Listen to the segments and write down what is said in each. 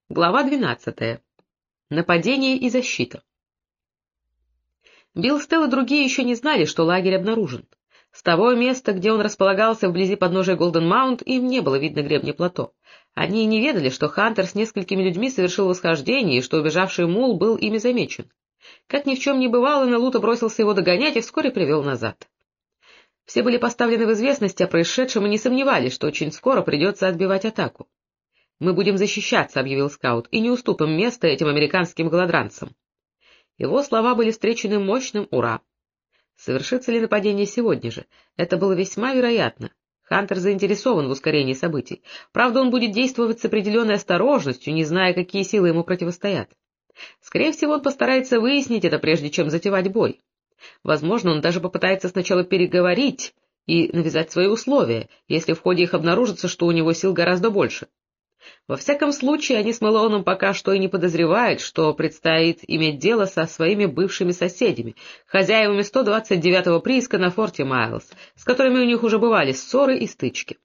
Глава 12. Нападение и защита. Билл, Стелл и другие еще не знали, что лагерь обнаружен. С того места, где он располагался вблизи подножия Голден-Маунт, им не было видно гребня плато. Они не ведали, что Хантер с несколькими людьми совершил восхождение и что убежавший мул был ими замечен. Как ни в чем не бывало, Нелуто бросился его догонять и вскоре привел назад. Все были поставлены в известность о происшедшем и не сомневались, что очень скоро придется отбивать атаку. «Мы будем защищаться», — объявил скаут, — «и не уступим место этим американским голодранцам». Его слова были встречены мощным «Ура!». Совершится ли нападение сегодня же? Это было весьма вероятно. Хантер заинтересован в ускорении событий. Правда, он будет действовать с определенной осторожностью, не зная, какие силы ему противостоят. Скорее всего, он постарается выяснить это, прежде чем затевать бой. Возможно, он даже попытается сначала переговорить и навязать свои условия, если в ходе их обнаружится, что у него сил гораздо больше. Во всяком случае, они с Мэлоуном пока что и не подозревают, что предстоит иметь дело со своими бывшими соседями, хозяевами 129-го прииска на форте Майлз, с которыми у них уже бывали ссоры и стычки.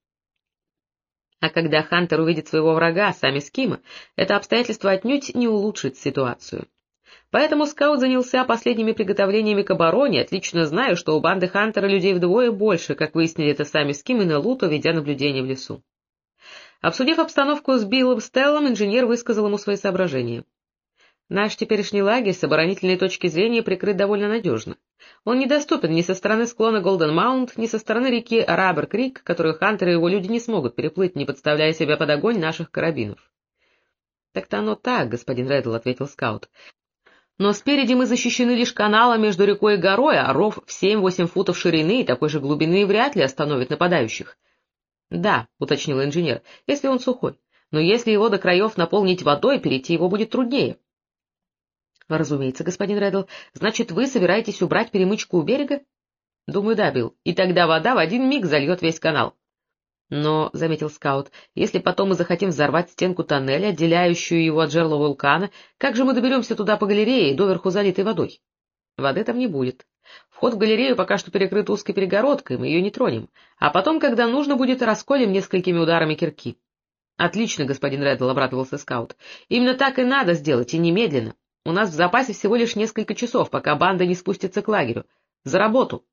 А когда Хантер увидит своего врага, сами Скима, это обстоятельство отнюдь не улучшит ситуацию. Поэтому скаут занялся последними приготовлениями к обороне, отлично зная, что у банды Хантера людей вдвое больше, как выяснили это сами Ским и Нелуто, ведя наблюдение в лесу. Обсудив обстановку с Биллом Стеллом, инженер высказал ему свои соображения. «Наш теперешний лагерь с оборонительной точки зрения прикрыт довольно надежно. Он недоступен ни со стороны склона Голден-Маунт, ни со стороны реки Раббер-Крик, которую Хантер и его люди не смогут переплыть, не подставляя себя под огонь наших карабинов». «Так-то оно так, господин Реддл», — ответил скаут. «Но спереди мы защищены лишь каналом между рекой и горой, а ров в 7-8 футов ширины и такой же глубины вряд ли остановит нападающих». «Да», — уточнил инженер, — «если он сухой. Но если его до краев наполнить водой, перейти его будет труднее». «Разумеется, господин Реддл. Значит, вы собираетесь убрать перемычку у берега?» «Думаю, да, Билл. И тогда вода в один миг зальет весь канал». «Но», — заметил скаут, — «если потом мы захотим взорвать стенку тоннеля, отделяющую его от жерла вулкана, как же мы доберемся туда по галерее, доверху залитой водой?» «Воды там не будет. Вход в галерею пока что перекрыт узкой перегородкой, мы ее не тронем, а потом, когда нужно будет, расколем несколькими ударами кирки». «Отлично, господин Реддл», — обрадовался скаут. «Именно так и надо сделать, и немедленно. У нас в запасе всего лишь несколько часов, пока банда не спустится к лагерю. За работу!»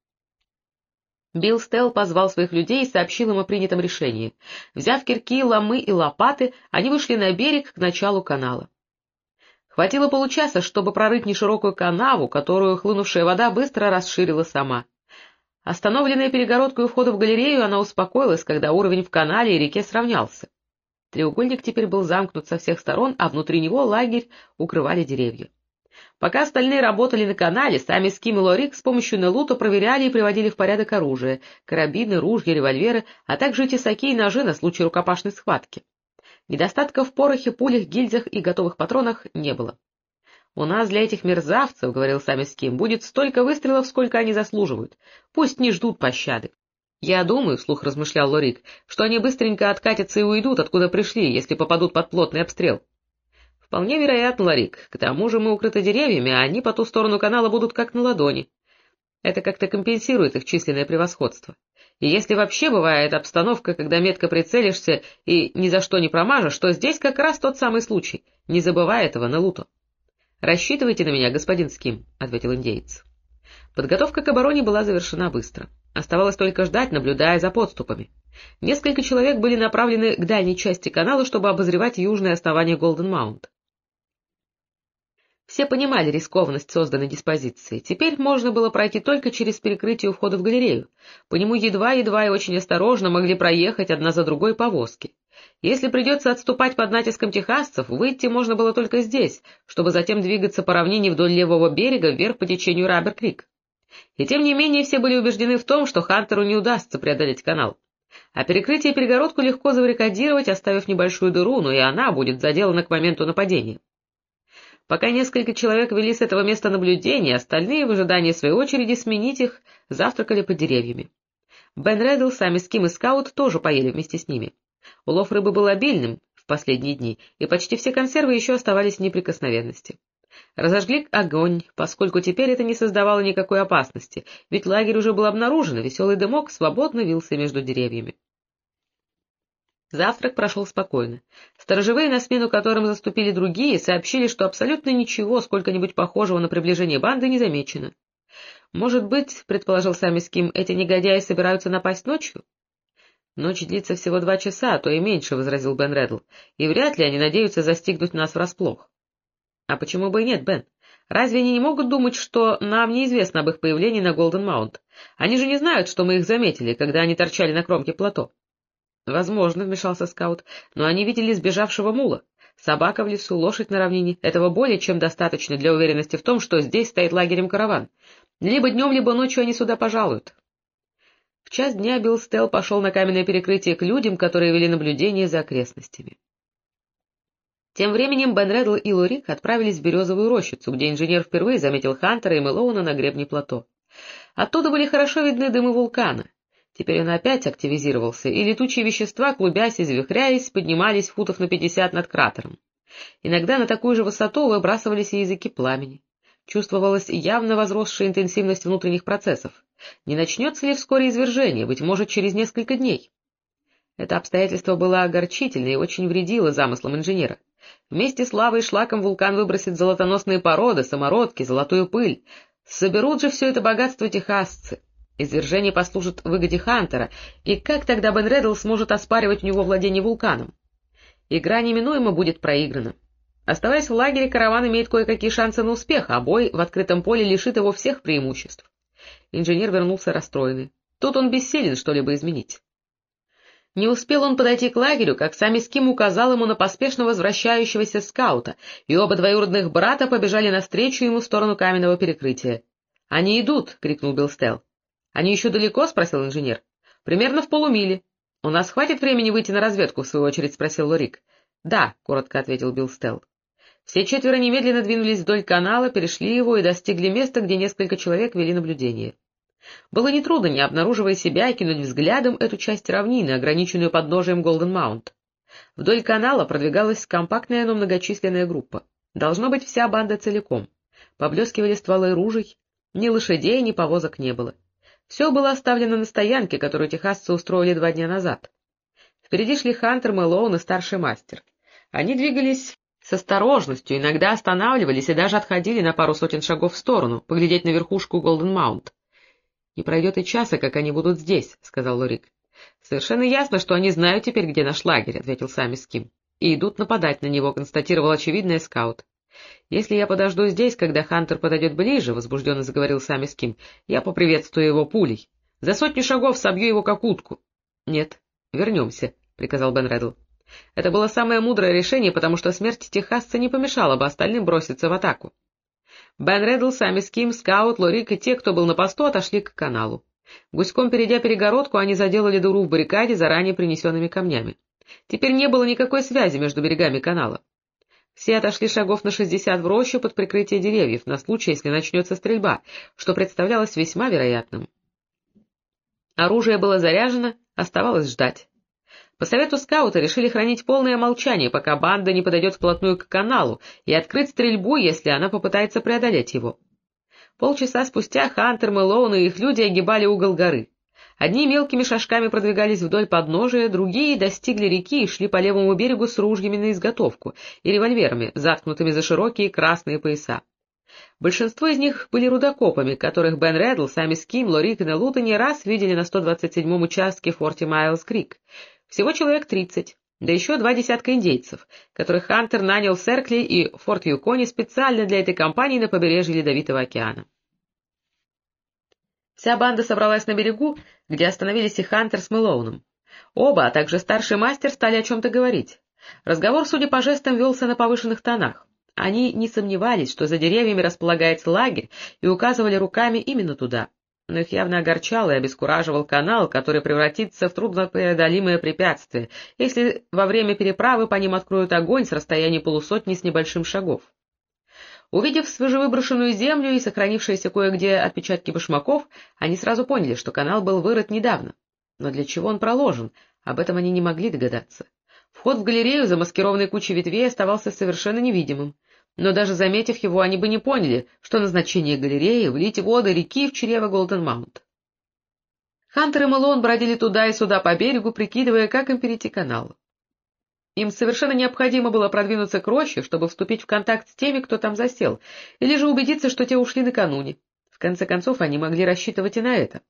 Билл Стелл позвал своих людей и сообщил им о принятом решении. Взяв кирки, ломы и лопаты, они вышли на берег к началу канала. Хватило получаса, чтобы прорыть неширокую канаву, которую хлынувшая вода быстро расширила сама. Остановленная перегородкой у входа в галерею, она успокоилась, когда уровень в канале и реке сравнялся. Треугольник теперь был замкнут со всех сторон, а внутри него лагерь укрывали деревья. Пока остальные работали на канале, сами Ским и Лорик с помощью Нелуто проверяли и приводили в порядок оружие, карабины, ружья, револьверы, а также тесаки и ножи на случай рукопашной схватки. Недостатков в порохе, пулях, гильзах и готовых патронах не было. «У нас для этих мерзавцев, — говорил сами Ским, — будет столько выстрелов, сколько они заслуживают. Пусть не ждут пощады». «Я думаю, — вслух размышлял Лорик, — что они быстренько откатятся и уйдут, откуда пришли, если попадут под плотный обстрел». «Вполне вероятно, Лорик. К тому же мы укрыты деревьями, а они по ту сторону канала будут как на ладони. Это как-то компенсирует их численное превосходство. И если вообще бывает обстановка, когда метко прицелишься и ни за что не промажешь, то здесь как раз тот самый случай. Не забывай этого, Нелуто». «Рассчитывайте на меня, господин Ским», — ответил индеец. Подготовка к обороне была завершена быстро. Оставалось только ждать, наблюдая за подступами. Несколько человек были направлены к дальней части канала, чтобы обозревать южное основание Голден-Маунт. Все понимали рискованность созданной диспозиции. Теперь можно было пройти только через перекрытие у входа в галерею. По нему едва-едва и очень осторожно могли проехать одна за другой повозки. Если придется отступать под натиском техасцев, выйти можно было только здесь, чтобы затем двигаться по равнине вдоль левого берега вверх по течению Раббер-Крик. И тем не менее все были убеждены в том, что Хантеру не удастся преодолеть канал. А перекрытие и перегородку легко забаррикадировать, оставив небольшую дыру, но и она будет заделана к моменту нападения. Пока несколько человек вели с этого места наблюдения, остальные, в ожидании своей очереди сменить их, завтракали под деревьями. Бен Реддл, сами Ским и скаут тоже поели вместе с ними. Улов рыбы был обильным в последние дни, и почти все консервы еще оставались в неприкосновенности. Разожгли огонь, поскольку теперь это не создавало никакой опасности, ведь лагерь уже был обнаружен, и веселый дымок свободно вился между деревьями. Завтрак прошел спокойно. Сторожевые, на смену которым заступили другие, сообщили, что абсолютно ничего, сколько-нибудь похожего на приближение банды, не замечено. «Может быть, — предположил Сами Ским, — эти негодяи собираются напасть ночью?» «Ночь длится всего 2 часа, а то и меньше, — возразил Бен Реддл, — и вряд ли они надеются застигнуть нас врасплох». «А почему бы и нет, Бен? Разве они не могут думать, что нам неизвестно об их появлении на Голден Маунт? Они же не знают, что мы их заметили, когда они торчали на кромке плато». «Возможно, — вмешался скаут, — но они видели сбежавшего мула. Собака в лесу, лошадь на равнине — этого более чем достаточно для уверенности в том, что здесь стоит лагерем караван. Либо днем, либо ночью они сюда пожалуют». В час дня Билл Стелл пошел на каменное перекрытие к людям, которые вели наблюдение за окрестностями. Тем временем Бен Реддл и Лорик отправились в Березовую рощицу, где инженер впервые заметил Хантера и Мэлоуна на гребне плато. Оттуда были хорошо видны дымы вулкана. Теперь он опять активизировался, и летучие вещества, клубясь и завихряясь, поднимались футов на 50 над кратером. Иногда на такую же высоту выбрасывались и языки пламени. Чувствовалась явно возросшая интенсивность внутренних процессов. Не начнется ли вскоре извержение, быть может, через несколько дней? Это обстоятельство было огорчительно и очень вредило замыслам инженера. Вместе с лавой и шлаком вулкан выбросит золотоносные породы, самородки, золотую пыль. Соберут же все это богатство техасцы. Извержение послужит выгоде Хантера, и как тогда Бен Реддл сможет оспаривать у него владение вулканом? Игра неминуемо будет проиграна. Оставаясь в лагере, караван имеет кое-какие шансы на успех, а бой в открытом поле лишит его всех преимуществ. Инженер вернулся расстроенный. Тут он бессилен что-либо изменить. Не успел он подойти к лагерю, как Сами Ским указал ему на поспешно возвращающегося скаута, и оба двоюродных брата побежали навстречу ему в сторону каменного перекрытия. — Они идут! — крикнул Билл Стелл. — Они еще далеко? — спросил инженер. — Примерно в полумиле. — У нас хватит времени выйти на разведку? — в свою очередь спросил Лорик. — Да, — коротко ответил Билл Стелл. Все 4 немедленно двинулись вдоль канала, перешли его и достигли места, где несколько человек вели наблюдение. Было нетрудно, не обнаруживая себя, кинуть взглядом эту часть равнины, ограниченную подножием Голден Маунт. Вдоль канала продвигалась компактная, но многочисленная группа. Должно быть, вся банда целиком. Поблескивали стволы ружей, ни лошадей, ни повозок не было. Все было оставлено на стоянке, которую техасцы устроили 2 дня назад. Впереди шли Хантер, Мэлоун и старший мастер. Они двигались с осторожностью, иногда останавливались и даже отходили на пару сотен шагов в сторону, поглядеть на верхушку Голден Маунт. — Не пройдет и часа, как они будут здесь, — сказал Лорик. — Совершенно ясно, что они знают теперь, где наш лагерь, — ответил Сами Ским. — И идут нападать на него, — констатировал очевидный скаут. — Если я подожду здесь, когда Хантер подойдет ближе, — возбужденно заговорил Сами Ским, — я поприветствую его пулей. За 100 шагов собью его как утку. — Нет, вернемся, — приказал Бен Реддл. Это было самое мудрое решение, потому что смерть техасца не помешала бы остальным броситься в атаку. Бен Реддл, Сами Ским, скаут, Лорик и те, кто был на посту, отошли к каналу. Гуськом перейдя перегородку, они заделали дыру в баррикаде заранее принесенными камнями. Теперь не было никакой связи между берегами канала. Все отошли шагов на 60 в рощу под прикрытие деревьев, на случай, если начнется стрельба, что представлялось весьма вероятным. Оружие было заряжено, оставалось ждать. По совету скаута решили хранить полное молчание, пока банда не подойдет вплотную к каналу, и открыть стрельбу, если она попытается преодолеть его. Полчаса спустя Хантер, Мэлоун и их люди огибали угол горы. Одни мелкими шажками продвигались вдоль подножия, другие достигли реки и шли по левому берегу с ружьями на изготовку и револьверами, заткнутыми за широкие красные пояса. Большинство из них были рудокопами, которых Бен Реддл, Сами Ским, Лорик и Нелута не раз видели на 127-м участке Форти Майлз Крик. Всего человек 30, да еще 2 десятка индейцев, которых Хантер нанял в Серкли и Форт Юконе специально для этой кампании на побережье Ледовитого океана. Вся банда собралась на берегу, где остановились и Хантер с Мэлоуном. Оба, а также старший мастер, стали о чем-то говорить. Разговор, судя по жестам, велся на повышенных тонах. Они не сомневались, что за деревьями располагается лагерь, и указывали руками именно туда. Но их явно огорчал и обескураживал канал, который превратится в труднопреодолимое препятствие, если во время переправы по ним откроют огонь с расстояния полусотни с небольшим шагов. Увидев свежевыброшенную землю и сохранившиеся кое-где отпечатки башмаков, они сразу поняли, что канал был вырыт недавно. Но для чего он проложен, об этом они не могли догадаться. Вход в галерею, замаскированный кучей ветвей, оставался совершенно невидимым. Но даже заметив его, они бы не поняли, что назначение галереи — влить воды реки в чрево Голден Маунт. Хантер и Мэлоун бродили туда и сюда по берегу, прикидывая, как им перейти канал. Им совершенно необходимо было продвинуться к роще, чтобы вступить в контакт с теми, кто там засел, или же убедиться, что те ушли накануне. В конце концов, они могли рассчитывать и на это.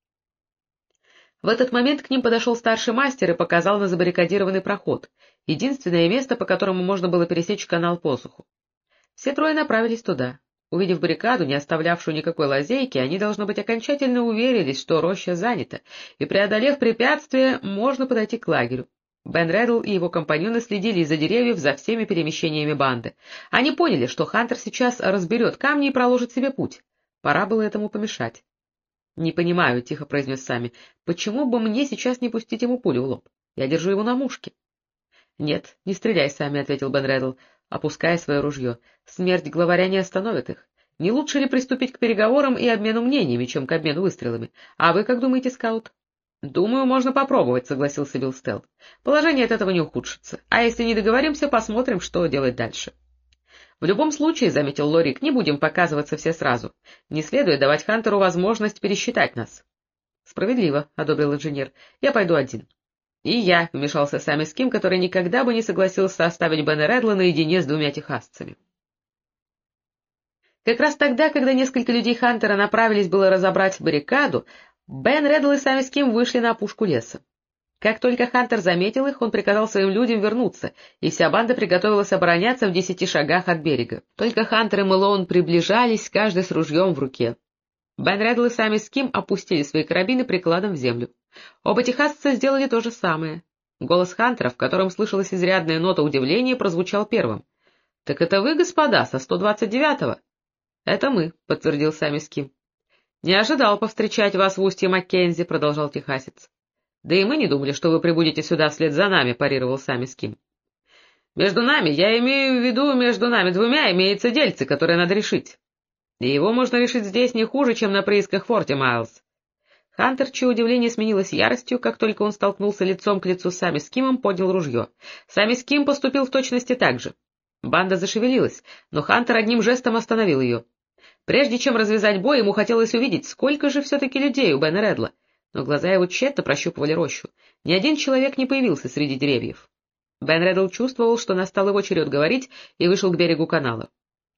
В этот момент к ним подошел старший мастер и показал на забаррикадированный проход, единственное место, по которому можно было пересечь канал по суху. Все трое направились туда. Увидев баррикаду, не оставлявшую никакой лазейки, они, должно быть, окончательно уверились, что роща занята, и, преодолев препятствие, можно подойти к лагерю. Бен Реддл и его компаньоны следили из-за деревьев за всеми перемещениями банды. Они поняли, что Хантер сейчас разберет камни и проложит себе путь. Пора было этому помешать. — Не понимаю, — тихо произнес Самми, — почему бы мне сейчас не пустить ему пулю в лоб? Я держу его на мушке. — Нет, не стреляй, Самми, — ответил Бен Реддл, опуская свое ружье. — Смерть главаря не остановит их. Не лучше ли приступить к переговорам и обмену мнениями, чем к обмену выстрелами? А вы как думаете, скаут? — Думаю, можно попробовать, — согласился Билл Стелл. — Положение от этого не ухудшится. А если не договоримся, посмотрим, что делать дальше. — В любом случае, — заметил Лорик, — не будем показываться все сразу. Не следует давать Хантеру возможность пересчитать нас. — Справедливо, — одобрил инженер. — Я пойду один. — И я, — вмешался Самми Ским, который никогда бы не согласился оставить Бена Реддла наедине с двумя техасцами. Как раз тогда, когда несколько людей Хантера направились было разобрать баррикаду, Бен Реддл и Самми Ским вышли на опушку леса. Как только Хантер заметил их, он приказал своим людям вернуться, и вся банда приготовилась обороняться в 10 шагах от берега. Только Хантер и Мэлоун приближались, каждый с ружьем в руке. Бен Реддл и Самми Ским опустили свои карабины прикладом в землю. Оба техасца сделали то же самое. Голос Хантера, в котором слышалась изрядная нота удивления, прозвучал первым. — Так это вы, господа, со 129-го? — Это мы, — подтвердил Самми Ским. — Не ожидал повстречать вас в устье Маккензи, — продолжал техасец. — Да и мы не думали, что вы прибудете сюда вслед за нами, — парировал Самми Ским. — Между нами, я имею в виду, между нами двумя имеется дельце, которое надо решить. И его можно решить здесь не хуже, чем на приисках форте, Майлз. Хантер, чье удивление сменилось яростью, как только он столкнулся лицом к лицу с Самми Скимом, поднял ружье. Самми Ским поступил в точности так же. Банда зашевелилась, но Хантер одним жестом остановил ее. Прежде чем развязать бой, ему хотелось увидеть, сколько же все-таки людей у Бена Реддла, но глаза его тщетно прощупывали рощу. Ни один человек не появился среди деревьев. Бен Реддл чувствовал, что настал его черед говорить, и вышел к берегу канала.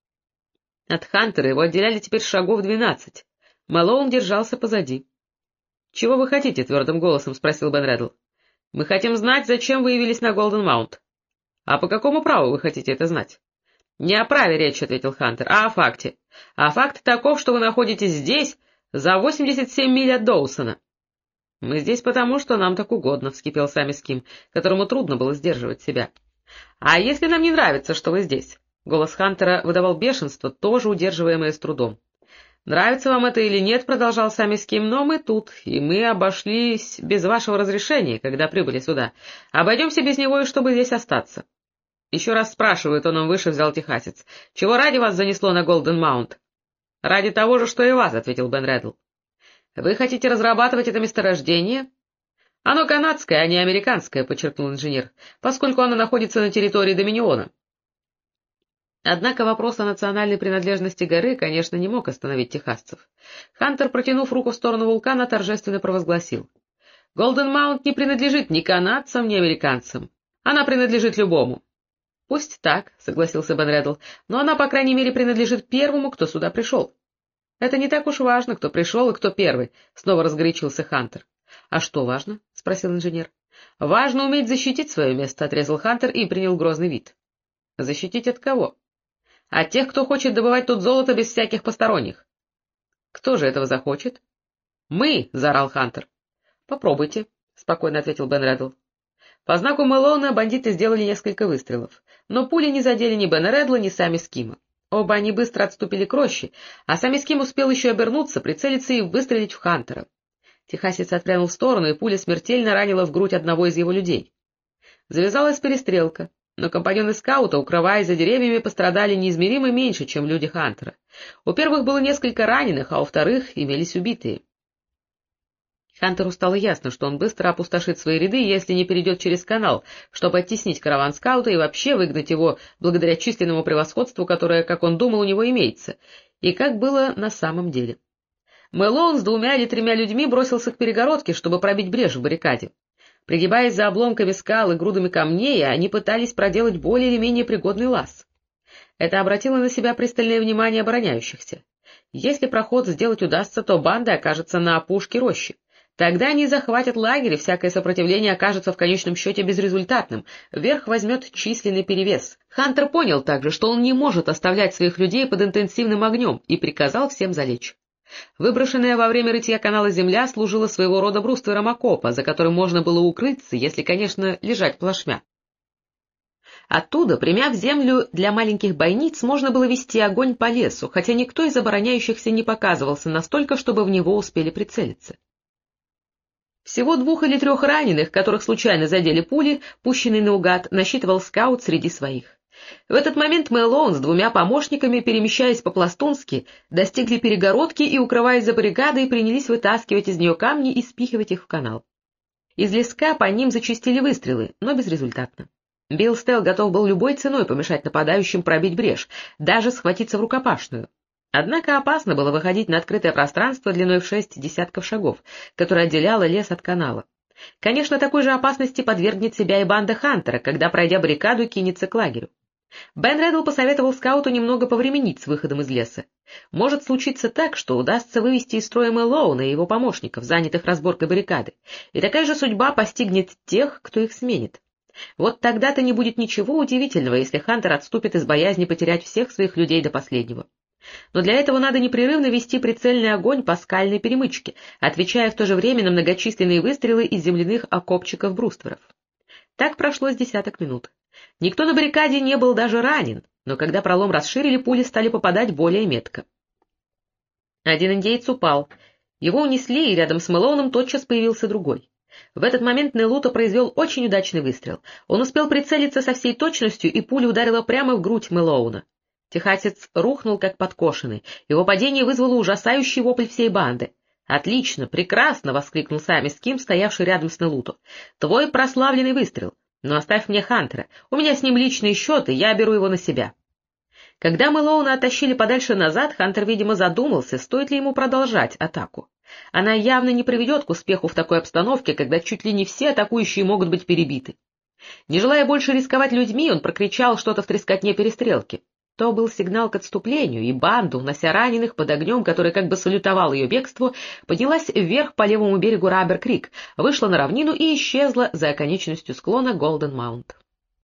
От Хантера его отделяли теперь шагов 12. Мэлоун держался позади. — Чего вы хотите? — твердым голосом спросил Бен Реддл. — Мы хотим знать, зачем вы явились на Голден Маунт. — А по какому праву вы хотите это знать? — Не о праве речь, — ответил Хантер, — а о факте. А факт таков, что вы находитесь здесь, за 87 миль от Доусона. — Мы здесь потому, что нам так угодно, — вскипел Самми Ским, которому трудно было сдерживать себя. — А если нам не нравится, что вы здесь? Голос Хантера выдавал бешенство, тоже удерживаемое с трудом. — Нравится вам это или нет, — продолжал Самми Ским, — но мы тут, и мы обошлись без вашего разрешения, когда прибыли сюда. Обойдемся без него, и чтобы здесь остаться. — Еще раз спрашиваю, — тоном выше взял техасец. — Чего ради вас занесло на Голден Маунт? — Ради того же, что и вас, — ответил Бен Реддл. — Вы хотите разрабатывать это месторождение? — Оно канадское, а не американское, — подчеркнул инженер, — поскольку оно находится на территории Доминиона. Однако вопрос о национальной принадлежности горы, конечно, не мог остановить техасцев. Хантер, протянув руку в сторону вулкана, торжественно провозгласил. — Голден Маунт не принадлежит ни канадцам, ни американцам. Она принадлежит любому. — Пусть так, — согласился Бен Реддл, — но она, по крайней мере, принадлежит первому, кто сюда пришел. — Это не так уж важно, кто пришел и кто первый, — снова разгорячился Хантер. — А что важно? — спросил инженер. — Важно уметь защитить свое место, — отрезал Хантер и принял грозный вид. — Защитить от кого? — От тех, кто хочет добывать тут золото без всяких посторонних. — Кто же этого захочет? — Мы! — заорал Хантер. — Попробуйте, — спокойно ответил Бен Реддл. По знаку Мэлоуна бандиты сделали несколько выстрелов, но пули не задели ни Бена Реддла, ни Самми Скима. Оба они быстро отступили к роще, а Самми Ским успел еще обернуться, прицелиться и выстрелить в Хантера. Техасец отпрянул в сторону, и пуля смертельно ранила в грудь одного из его людей. Завязалась перестрелка, но компаньоны скаута, укрываясь за деревьями, пострадали неизмеримо меньше, чем люди Хантера. У первых было несколько раненых, а у вторых имелись убитые. Хантеру стало ясно, что он быстро опустошит свои ряды, если не перейдет через канал, чтобы оттеснить караван скаута и вообще выгнать его благодаря численному превосходству, которое, как он думал, у него имеется, и как было на самом деле. Мэлоун с 2 или 3 людьми бросился к перегородке, чтобы пробить брешь в баррикаде. Пригибаясь за обломками скал и грудами камней, они пытались проделать более или менее пригодный лаз. Это обратило на себя пристальное внимание обороняющихся. Если проход сделать удастся, то банда окажется на опушке рощи. Тогда они захватят лагерь, и всякое сопротивление окажется в конечном счете безрезультатным, верх возьмет численный перевес. Хантер понял также, что он не может оставлять своих людей под интенсивным огнем, и приказал всем залечь. Выброшенная во время рытья канала земля служила своего рода бруствером окопа, за которым можно было укрыться, если, конечно, лежать плашмя. Оттуда, примяв землю для маленьких бойниц, можно было вести огонь по лесу, хотя никто из обороняющихся не показывался настолько, чтобы в него успели прицелиться. Всего 2 или 3 раненых, которых случайно задели пули, пущенные наугад, насчитывал скаут среди своих. В этот момент Мэлоун с 2 помощниками, перемещаясь по-пластунски, достигли перегородки и, укрываясь за баррикадой, принялись вытаскивать из нее камни и спихивать их в канал. Из леска по ним зачастили выстрелы, но безрезультатно. Билл Стелл готов был любой ценой помешать нападающим пробить брешь, даже схватиться в рукопашную. Однако опасно было выходить на открытое пространство длиной в 6 десятков шагов, которое отделяло лес от канала. Конечно, такой же опасности подвергнет себя и банда Хантера, когда, пройдя баррикаду, кинется к лагерю. Бен Реддл посоветовал скауту немного повременить с выходом из леса. Может случиться так, что удастся вывести из строя Мэлоуна и его помощников, занятых разборкой баррикады, и такая же судьба постигнет тех, кто их сменит. Вот тогда-то не будет ничего удивительного, если Хантер отступит из боязни потерять всех своих людей до последнего. Но для этого надо непрерывно вести прицельный огонь по скальной перемычке, отвечая в то же время на многочисленные выстрелы из земляных окопчиков-брустверов. Так прошло с десяток минут. Никто на баррикаде не был даже ранен, но когда пролом расширили, пули стали попадать более метко. Один индеец упал. Его унесли, и рядом с Мэлоуном тотчас появился другой. В этот момент Нелуто произвел очень удачный выстрел. Он успел прицелиться со всей точностью, и пуля ударила прямо в грудь Мэлоуна. Техасец рухнул как подкошенный. Его падение вызвало ужасающий вопль всей банды. «Отлично, прекрасно!» — воскликнул Сами Ским, стоявший рядом с Нелуто. «Твой прославленный выстрел. Но оставь мне Хантера. У меня с ним личные счеты, я беру его на себя». Когда Мэлоуна оттащили подальше назад, Хантер, видимо, задумался, стоит ли ему продолжать атаку. Она явно не приведет к успеху в такой обстановке, когда чуть ли не все атакующие могут быть перебиты. Не желая больше рисковать людьми, он прокричал что-то в трескотне перестрелки. То был сигнал к отступлению, и банда, унося раненых под огнем, который как бы салютовал ее бегству, поднялась вверх по левому берегу Раббер-Крик, вышла на равнину и исчезла за оконечностью склона Голден-Маунт.